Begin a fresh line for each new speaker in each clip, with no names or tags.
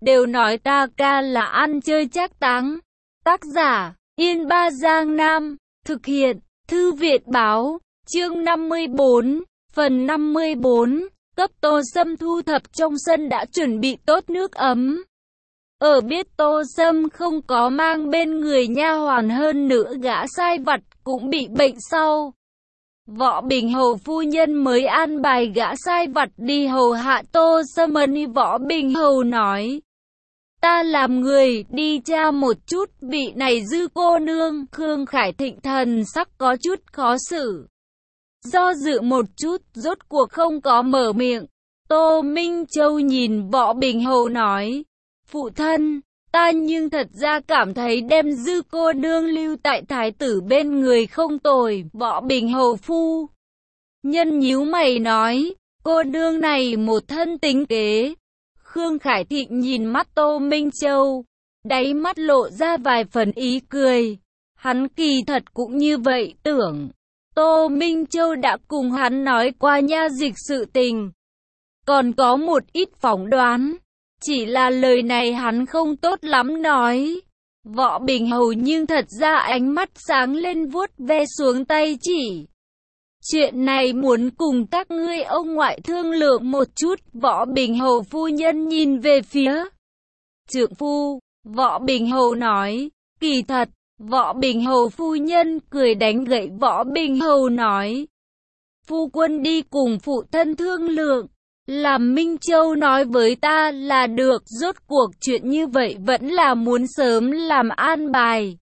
đều nói ta ca là ăn chơi trác táng. Tác giả, Yên Ba Giang Nam, thực hiện, Thư viện báo, chương 54, phần 54, cấp Tô Sâm thu thập trong sân đã chuẩn bị tốt nước ấm. Ở biết Tô Sâm không có mang bên người nha hoàn, hơn nữa gã sai vặt cũng bị bệnh sau. Võ Bình Hầu phu nhân mới an bài gã sai vặt đi hầu hạ Tô Sâm. Võ Bình Hầu nói: ta làm người đi tra một chút vị này Dư cô nương. Khương Khải Thịnh thần sắc có chút khó xử, do dự một chút, rốt cuộc không có mở miệng. Tô Minh Châu nhìn Võ Bình Hầu nói: phụ thân, ta nhưng thật ra cảm thấy đem Dư cô nương lưu tại thái tử bên người không tồi. Võ Bình Hầu phu nhân nhíu mày nói: cô nương này một thân tính kế. Khương Khải Thịnh nhìn mắt Tô Minh Châu, đáy mắt lộ ra vài phần ý cười. Hắn kỳ thật cũng như vậy tưởng. Tô Minh Châu đã cùng hắn nói qua nha dịch sự tình, còn có một ít phỏng đoán, chỉ là lời này hắn không tốt lắm nói. Võ Bình Hầu nhưng thật ra ánh mắt sáng lên, vuốt ve xuống tay chỉ: chuyện này muốn cùng các ngươi ông ngoại thương lượng một chút. Võ Bình Hầu phu nhân nhìn về phía trượng phu. Võ Bình Hầu nói: kỳ thật. Võ Bình Hầu phu nhân cười đánh gậy Võ Bình Hầu nói: phu quân đi cùng phụ thân thương lượng, làm Minh Châu nói với ta là được. Rốt cuộc chuyện như vậy vẫn là muốn sớm làm an bài.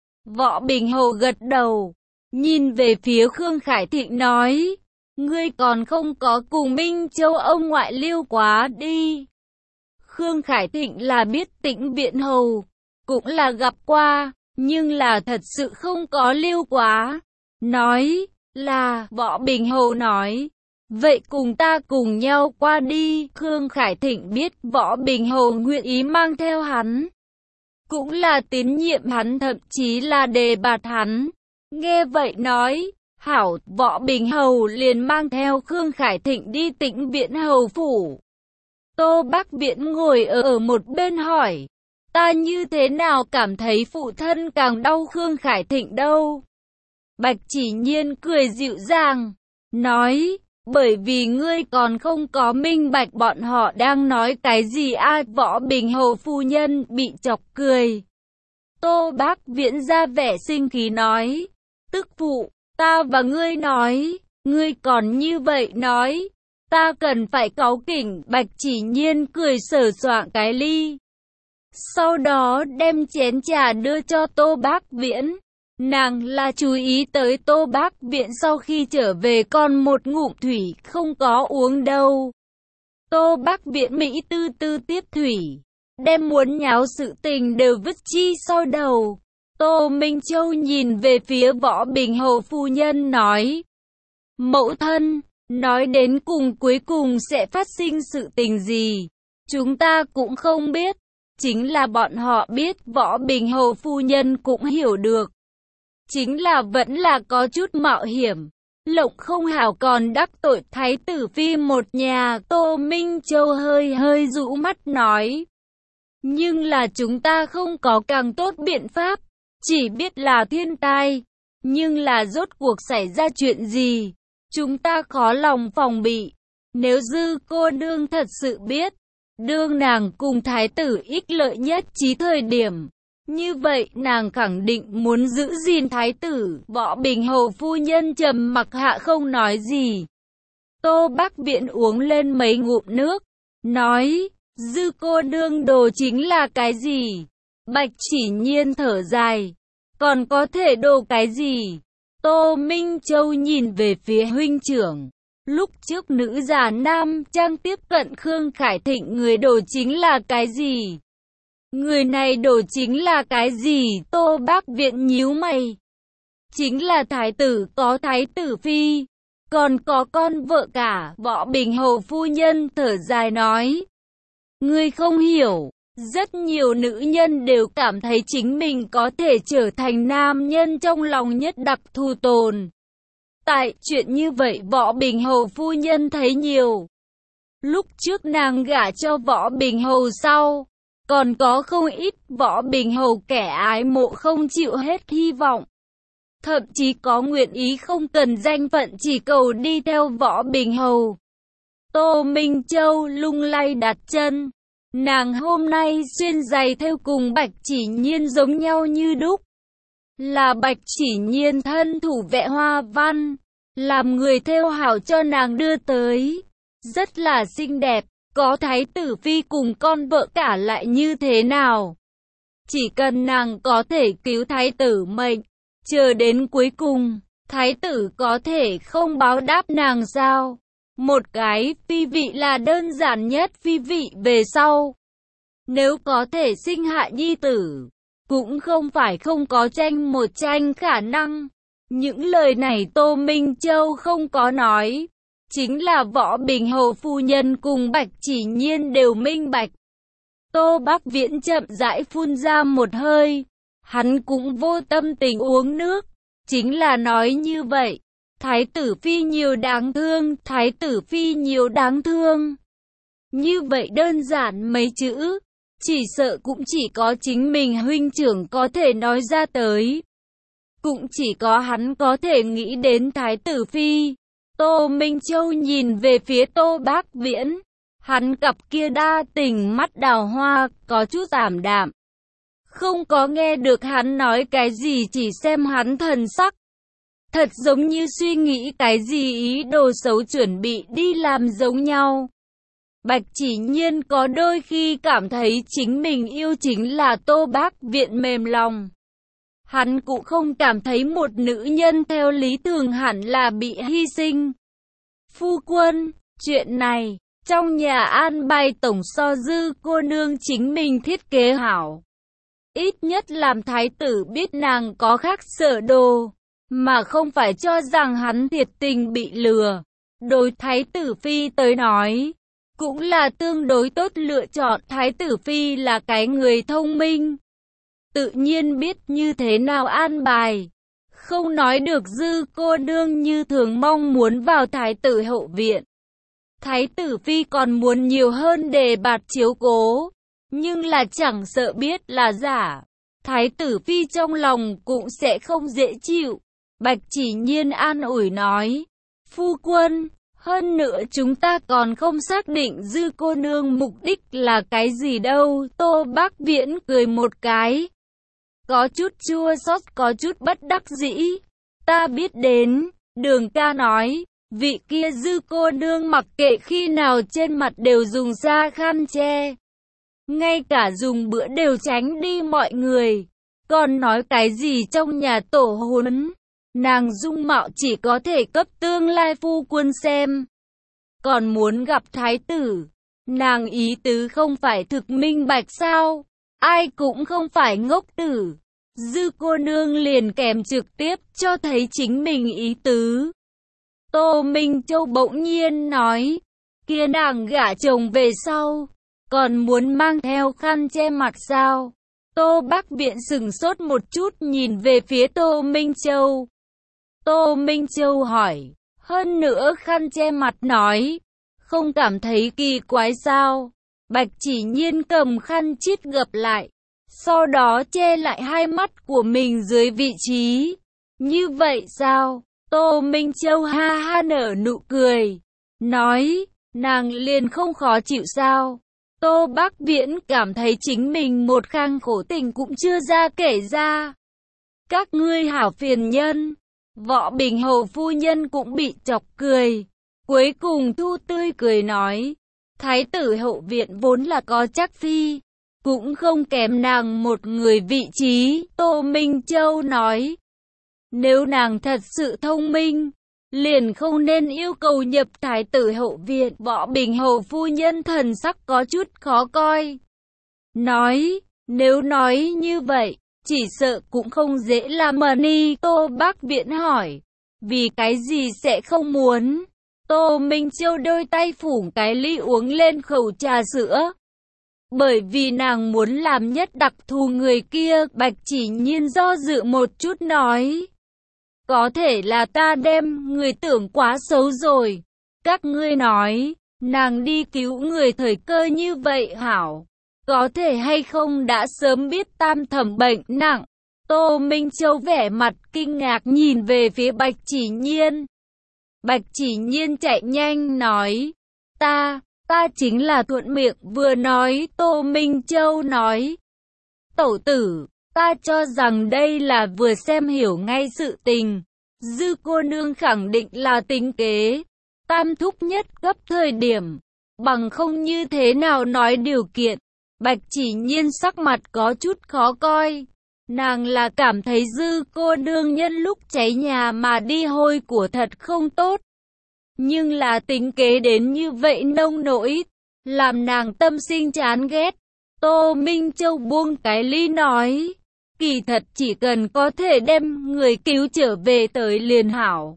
Võ Bình Hầu gật đầu, nhìn về phía Khương Khải Thịnh nói: ngươi còn không có cùng Minh Châu ông ngoại lưu quá đi. Khương Khải Thịnh là biết Tĩnh Viện Hầu, cũng là gặp qua, nhưng là thật sự không có lưu quá. Nói là, Võ Bình Hầu nói: vậy cùng ta cùng nhau qua đi. Khương Khải Thịnh biết Võ Bình Hầu nguyện ý mang theo hắn, cũng là tín nhiệm hắn, thậm chí là đề bạt hắn. Nghe vậy nói: hảo. Võ Bình Hầu liền mang theo Khương Khải Thịnh đi Tĩnh Viện Hầu phủ. Tô Bắc Viễn ngồi ở một bên hỏi: ta như thế nào cảm thấy phụ thân càng đau Khương Khải Thịnh đâu? Bạch Chỉ Nhiên cười dịu dàng, nói: bởi vì ngươi còn không có minh bạch bọn họ đang nói cái gì a. Võ Bình Hầu phu nhân bị chọc cười. Tô Bắc Viễn ra vẻ sinh khí nói: tức phụ, ta và ngươi nói, ngươi còn như vậy nói, ta cần phải cáu kỉnh. Bạch Chỉ Nhiên cười sờ soạng cái ly, sau đó đem chén trà đưa cho Tô Bắc Viễn. Nàng là chú ý tới Tô Bắc Viễn sau khi trở về còn một ngụm thủy không có uống đâu. Tô Bắc Viễn Mỹ tư tư tiếp thủy, đem muốn nháo sự tình đều vứt chi sau đầu. Tô Minh Châu nhìn về phía Võ Bình Hầu phu nhân nói: mẫu thân, nói đến cùng cuối cùng sẽ phát sinh sự tình gì, chúng ta cũng không biết. Chính là bọn họ biết. Võ Bình Hầu phu nhân cũng hiểu được, chính là vẫn là có chút mạo hiểm, lộng không hảo còn đắc tội thái tử phi một nhà. Tô Minh Châu hơi rũ mắt nói: nhưng là chúng ta không có càng tốt biện pháp, chỉ biết là thiên tai, nhưng là rốt cuộc xảy ra chuyện gì, chúng ta khó lòng phòng bị. Nếu Dư cô nương thật sự biết, đương nàng cùng thái tử ích lợi nhất trí thời điểm, như vậy nàng khẳng định muốn giữ gìn thái tử. Võ Bình Hầu phu nhân trầm mặc hạ không nói gì. Tô Bắc Viễn uống lên mấy ngụm nước, nói: Dư cô nương đồ chính là cái gì? Bạch Chỉ Nhiên thở dài: còn có thể đồ cái gì? Tô Minh Châu nhìn về phía huynh trưởng. Lúc trước nữ già nam trang tiếp cận Khương Khải Thịnh, người đồ chính là cái gì? Người này đồ chính là cái gì? Tô Bắc Viễn nhíu mày. Chính là thái tử, có thái tử phi, còn có con vợ cả. Võ Bình Hầu phu nhân thở dài nói: ngươi không hiểu, rất nhiều nữ nhân đều cảm thấy chính mình có thể trở thành nam nhân trong lòng nhất đặc thù tồn tại. Chuyện như vậy Võ Bình Hầu phu nhân thấy nhiều. Lúc trước nàng gả cho Võ Bình Hầu sau, Còn có không ít Võ Bình Hầu kẻ ái mộ không chịu hết hy vọng. Thậm chí có nguyện ý không cần danh phận chỉ cầu đi theo Võ Bình Hầu. Tô Minh Châu lung lay đặt chân. Nàng hôm nay xuyên giày theo cùng Bạch Chỉ Nhiên giống nhau như đúc. Là Bạch Chỉ Nhiên thân thủ vẽ hoa văn, làm người thêu hảo cho nàng đưa tới. Rất là xinh đẹp, có thái tử phi cùng con vợ cả lại như thế nào? Chỉ cần nàng có thể cứu thái tử mệnh, chờ đến cuối cùng, thái tử có thể không báo đáp nàng sao? Một cái phi vị là đơn giản nhất phi vị về sau. Nếu có thể sinh hạ nhi tử, cũng không phải không có tranh một tranh khả năng. Những lời này Tô Minh Châu không có nói. Chính là Võ Bình Hầu phu nhân cùng Bạch Chỉ Nhiên đều minh bạch. Tô Bắc Viễn chậm rãi phun ra một hơi. Hắn cũng vô tâm tình uống nước. Chính là nói như vậy. Thái tử phi nhiều đáng thương, thái tử phi nhiều đáng thương. Như vậy đơn giản mấy chữ. Chỉ sợ cũng chỉ có chính mình huynh trưởng có thể nói ra tới. Cũng chỉ có hắn có thể nghĩ đến thái tử phi. Tô Minh Châu nhìn về phía Tô Bác Viễn. Hắn cặp kia đa tình mắt đào hoa, có chút ảm đạm. Không có nghe được hắn nói cái gì, chỉ xem hắn thần sắc. Thật giống như suy nghĩ cái gì, ý đồ xấu chuẩn bị đi làm giống nhau. Bạch Chỉ Nhiên có đôi khi cảm thấy chính mình yêu chính là Tô Bác Viễn mềm lòng. Hắn cũng không cảm thấy một nữ nhân theo lý thường hẳn là bị hy sinh. Phu quân, chuyện này, trong nhà an bài tổng so Dư cô nương chính mình thiết kế hảo. Ít nhất làm thái tử biết nàng có khác sở đồ, mà không phải cho rằng hắn thiệt tình bị lừa. Đối thái tử phi tới nói, cũng là tương đối tốt lựa chọn. Thái tử phi là cái người thông minh, tự nhiên biết như thế nào an bài. Không nói được Dư cô nương như thường mong muốn vào thái tử hậu viện. Thái tử phi còn muốn nhiều hơn đề bạt chiếu cố, nhưng là chẳng sợ biết là giả. Thái tử phi trong lòng cũng sẽ không dễ chịu. Bạch Chỉ Nhiên an ủi nói, phu quân, hơn nữa chúng ta còn không xác định Dư cô nương mục đích là cái gì đâu. Tô Bác Viễn cười một cái, có chút chua xót, có chút bất đắc dĩ. Ta biết đến, Đường ca nói, vị kia Dư cô nương mặc kệ khi nào trên mặt đều dùng da khăn che, ngay cả dùng bữa đều tránh đi mọi người. Còn nói cái gì trong nhà tổ huấn, nàng dung mạo chỉ có thể cấp tương lai phu quân xem. Còn muốn gặp thái tử, nàng ý tứ không phải thực minh bạch sao? Ai cũng không phải ngốc tử. Dư cô nương liền kèm trực tiếp cho thấy chính mình ý tứ. Tô Minh Châu bỗng nhiên nói, kia nàng gả chồng về sau, còn muốn mang theo khăn che mặt sao? Tô Bác Viễn sửng sốt một chút nhìn về phía Tô Minh Châu. Tô Minh Châu hỏi, hơn nữa khăn che mặt nói, không cảm thấy kỳ quái sao? Bạch Chỉ Nhiên cầm khăn chít gập lại, sau đó che lại hai mắt của mình dưới vị trí. Như vậy sao? Tô Minh Châu ha ha nở nụ cười, nói, nàng liền không khó chịu sao? Tô Bác Viễn cảm thấy chính mình một khang khổ tình cũng chưa ra kể ra. Các ngươi hảo phiền nhân. Võ Bình Hầu phu nhân cũng bị chọc cười. Cuối cùng thu tươi cười nói, thái tử hậu viện vốn là có chắc phi, cũng không kém nàng một người vị trí. Tô Minh Châu nói, nếu nàng thật sự thông minh, liền không nên yêu cầu nhập thái tử hậu viện. Võ Bình Hầu phu nhân thần sắc có chút khó coi, nói, nếu nói như vậy, chỉ sợ cũng không dễ làm mờ ni. Tô Bác Viễn hỏi, vì cái gì sẽ không muốn? Tô Minh Châu đôi tay phủ cái ly uống lên khẩu trà sữa. Bởi vì nàng muốn làm nhất đặc thù người kia. Bạch Chỉ Nhiên do dự một chút nói, có thể là ta đem người tưởng quá xấu rồi. Các ngươi nói, nàng đi cứu người thời cơ như vậy hảo. có thể hay không đã sớm biết Tam Thẩm bệnh nặng. Tô Minh Châu vẻ mặt kinh ngạc nhìn về phía Bạch Chỉ Nhiên. Bạch Chỉ Nhiên chạy nhanh nói, ta chính là thuận miệng vừa nói. Tô Minh Châu nói, tẩu tử, ta cho rằng đây là vừa xem hiểu ngay sự tình. Dư cô nương khẳng định là tính kế. Tam thúc nhất gấp thời điểm, bằng không như thế nào nói điều kiện. Bạch Chỉ Nhiên sắc mặt có chút khó coi. Nàng là cảm thấy Dư cô nương nhân lúc cháy nhà mà đi hôi của thật không tốt. Nhưng là tính kế đến như vậy nông nỗi, làm nàng tâm sinh chán ghét. Tô Minh Châu buông cái ly nói, kỳ thật chỉ cần có thể đem người cứu trở về tới liền hảo.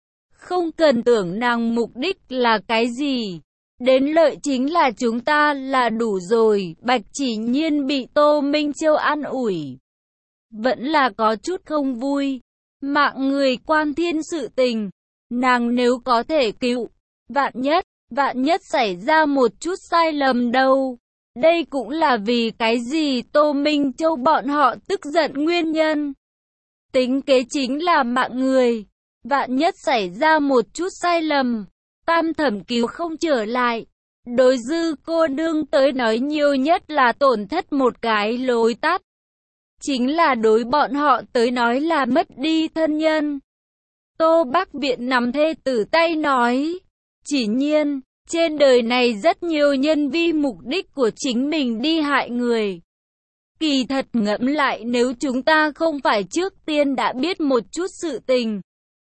Không cần tưởng nàng mục đích là cái gì. Đến lợi chính là chúng ta là đủ rồi. Bạch Chỉ Nhiên bị Tô Minh Châu an ủi, vẫn là có chút không vui. Mạng người quan thiên sự tình, nàng nếu có thể cứu, vạn nhất xảy ra một chút sai lầm đâu. Đây cũng là vì cái gì Tô Minh Châu bọn họ tức giận nguyên nhân. Tính kế chính là mạng người, vạn nhất xảy ra một chút sai lầm, Tam Thẩm cứu không trở lại. Đối Dư cô nương tới nói nhiều nhất là tổn thất một cái lối tắt. Chính là đối bọn họ tới nói là mất đi thân nhân. Tô Bắc Viện nắm thê tử tay nói, Chỉ Nhiên, trên đời này rất nhiều nhân vi mục đích của chính mình đi hại người. Kỳ thật ngẫm lại nếu chúng ta không phải trước tiên đã biết một chút sự tình,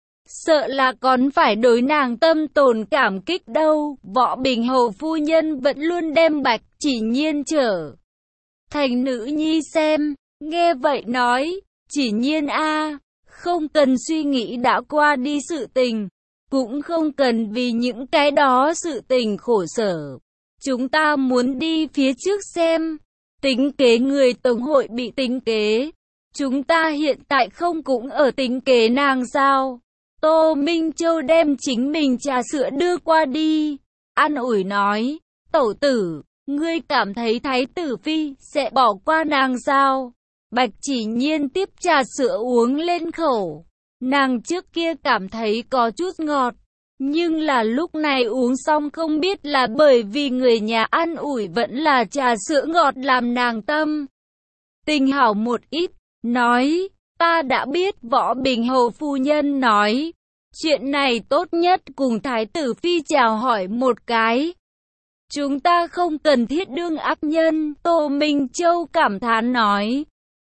sợ là còn phải đối nàng tâm tồn cảm kích đâu. Võ Bình Hầu phu nhân vẫn luôn đem Bạch Chỉ Nhiên trở thành nữ nhi xem. Nghe vậy nói, Chỉ Nhiên a, không cần suy nghĩ đã qua đi sự tình, cũng không cần vì những cái đó sự tình khổ sở. Chúng ta muốn đi phía trước xem. Tính kế người tổng hội bị tính kế. Chúng ta hiện tại không cũng ở tính kế nàng sao? Tô Minh Châu đem chính mình trà sữa đưa qua đi, an ủi nói, tẩu tử, ngươi cảm thấy Thái tử phi sẽ bỏ qua nàng sao? Bạch Chỉ Nhiên tiếp trà sữa uống lên khẩu. Nàng trước kia cảm thấy có chút ngọt, nhưng là lúc này uống xong không biết là bởi vì người nhà an ủi vẫn là trà sữa ngọt làm nàng tâm tình hảo một ít. Nói, ta đã biết. Võ Bình Hầu phu nhân nói, chuyện này tốt nhất cùng Thái tử phi chào hỏi một cái. Chúng ta không cần thiết đương ác nhân. Tô Minh Châu cảm thán nói,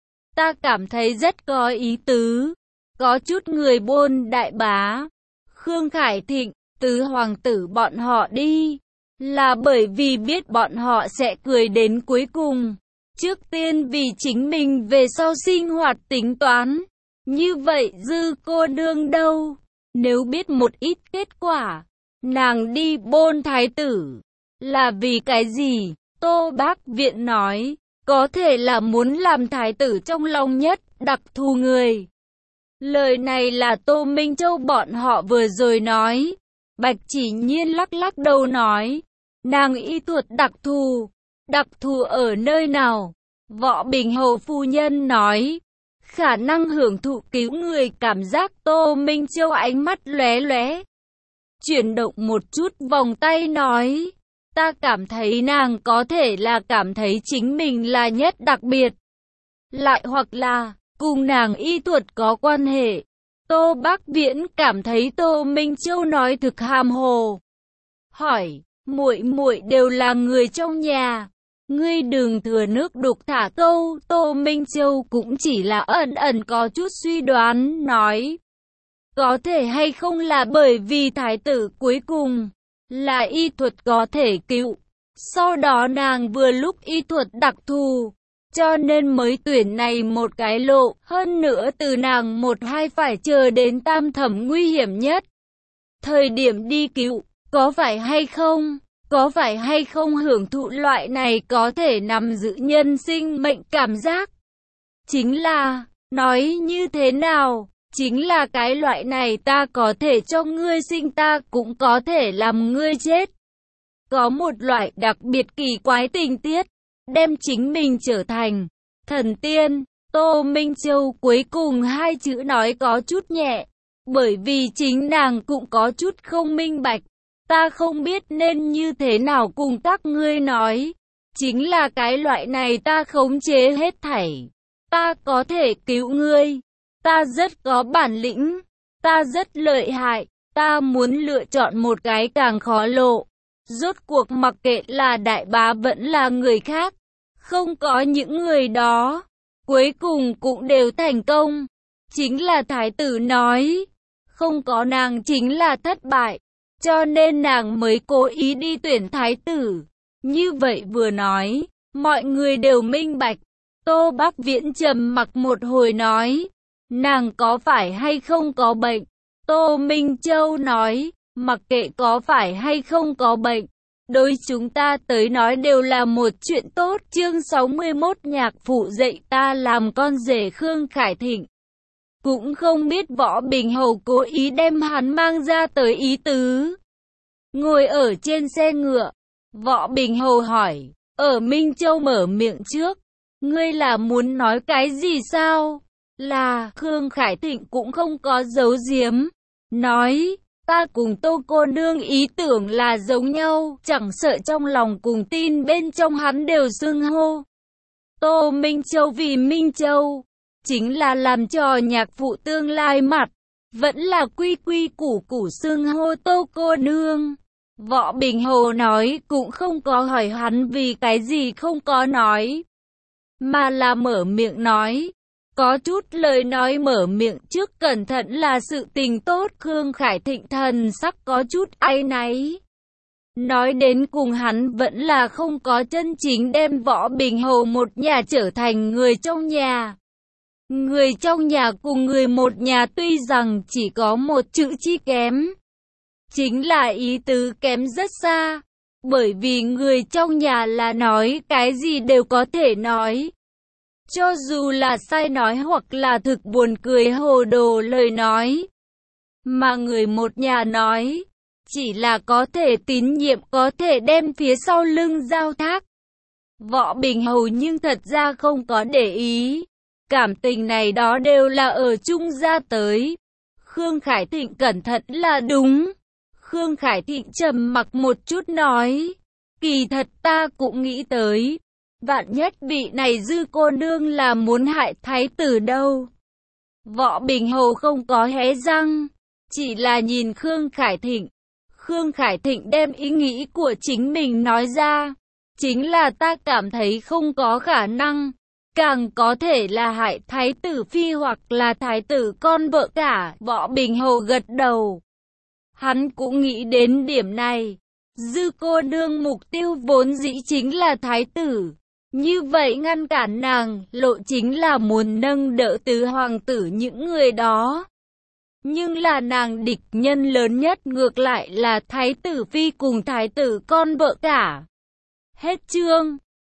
ta cảm thấy rất có ý tứ. Có chút người buôn đại bá, Khương Khải Thịnh, tứ hoàng tử bọn họ đi, là bởi vì biết bọn họ sẽ cười đến cuối cùng. Trước tiên vì chính mình về sau sinh hoạt tính toán. Như vậy Dư cô nương đâu? Nếu biết một ít kết quả, nàng đi bôn thái tử, là vì cái gì? Tô Bác Viện nói, có thể là muốn làm thái tử trong lòng nhất đặc thù người. Lời này là Tô Minh Châu bọn họ vừa rồi nói. Bạch Chỉ Nhiên lắc lắc đầu nói, nàng y thuật đặc thù ở nơi nào? Võ Bình Hầu phu nhân nói, khả năng hưởng thụ cứu người cảm giác. Tô Minh Châu ánh mắt lóe lóe, chuyển động một chút vòng tay nói, ta cảm thấy nàng có thể là cảm thấy chính mình là nhất đặc biệt, lại hoặc là cùng nàng y thuật có quan hệ. Tô Bác Viễn cảm thấy Tô Minh Châu nói thực hàm hồ, hỏi, muội muội đều là người trong nhà, ngươi đừng thừa nước đục thả câu. Tô Minh Châu cũng chỉ là ẩn ẩn có chút suy đoán, nói, có thể hay không là bởi vì thái tử cuối cùng là y thuật có thể cứu, sau đó nàng vừa lúc y thuật đặc thù, cho nên mới tuyển này một cái lộ. Hơn nữa từ nàng một hai phải chờ đến Tam Thẩm nguy hiểm nhất thời điểm đi cứu, có phải hay không? Có phải hay không hưởng thụ loại này có thể nắm giữ nhân sinh mệnh cảm giác? Chính là, nói như thế nào? Chính là cái loại này ta có thể cho ngươi sinh, ta cũng có thể làm ngươi chết. Có một loại đặc biệt kỳ quái tình tiết, đem chính mình trở thành thần tiên. Tô Minh Châu cuối cùng hai chữ nói có chút nhẹ, bởi vì chính nàng cũng có chút không minh bạch. Ta không biết nên như thế nào cùng các ngươi nói. Chính là cái loại này ta khống chế hết thảy. Ta có thể cứu ngươi. Ta rất có bản lĩnh. Ta rất lợi hại. Ta muốn lựa chọn một cái càng khó lộ. Rốt cuộc mặc kệ là đại bá vẫn là người khác. Không có những người đó. Cuối cùng cũng đều thành công. Chính là thái tử nói. Không có nàng chính là thất bại. Cho nên nàng mới cố ý đi tuyển thái tử. Như vậy vừa nói, mọi người đều minh bạch. Tô Bắc Viễn trầm mặc một hồi nói, nàng có phải hay không có bệnh? Tô Minh Châu nói, mặc kệ có phải hay không có bệnh, đối chúng ta tới nói đều là một chuyện tốt. Chương 61 nhạc phụ dạy ta làm con rể Khương Khải Thịnh. Cũng không biết Võ Bình Hầu cố ý đem hắn mang ra tới ý tứ. Ngồi ở trên xe ngựa, Võ Bình Hầu hỏi, ở Minh Châu mở miệng trước, ngươi là muốn nói cái gì sao? Là, Khương Khải Thịnh cũng không có giấu giếm, nói, ta cùng Tô cô nương ý tưởng là giống nhau, chẳng sợ trong lòng cùng tin bên trong hắn đều xưng hô. Tô Minh Châu vì Minh Châu, chính là làm cho nhạc phụ tương lai mặt, vẫn là quy quy củ củ xưng hô Tô cô nương. Võ Bình Hầu nói cũng không có hỏi hắn vì cái gì không có nói, mà là mở miệng nói. Có chút lời nói mở miệng trước cẩn thận là sự tình tốt. Khương Khải Thịnh thần sắc có chút áy náy. Nói đến cùng hắn vẫn là không có chân chính đem Võ Bình Hầu một nhà trở thành người trong nhà. Người trong nhà cùng người một nhà tuy rằng chỉ có một chữ chi kém, chính là ý tứ kém rất xa, bởi vì người trong nhà là nói cái gì đều có thể nói. Cho dù là sai nói hoặc là thực buồn cười hồ đồ lời nói. Mà người một nhà nói, chỉ là có thể tín nhiệm, có thể đem phía sau lưng giao thác. Võ Bình Hầu nhưng thật ra không có để ý. Cảm tình này đó đều là ở chung ra tới. Khương Khải Thịnh cẩn thận là đúng. Khương Khải Thịnh trầm mặc một chút nói, kỳ thật ta cũng nghĩ tới, vạn nhất vị này Dư cô nương là muốn hại thái tử đâu. Võ Bình Hầu không có hé răng, chỉ là nhìn Khương Khải Thịnh. Khương Khải Thịnh đem ý nghĩ của chính mình nói ra, chính là ta cảm thấy không có khả năng, càng có thể là hại thái tử phi hoặc là thái tử con vợ cả. Võ Bình Hầu gật đầu. Hắn cũng nghĩ đến điểm này. Dư cô nương mục tiêu vốn dĩ chính là thái tử. Như vậy ngăn cản nàng, lộ chính là muốn nâng đỡ tứ hoàng tử những người đó. Nhưng là nàng địch nhân lớn nhất ngược lại là thái tử phi cùng thái tử con vợ cả. Hết chương.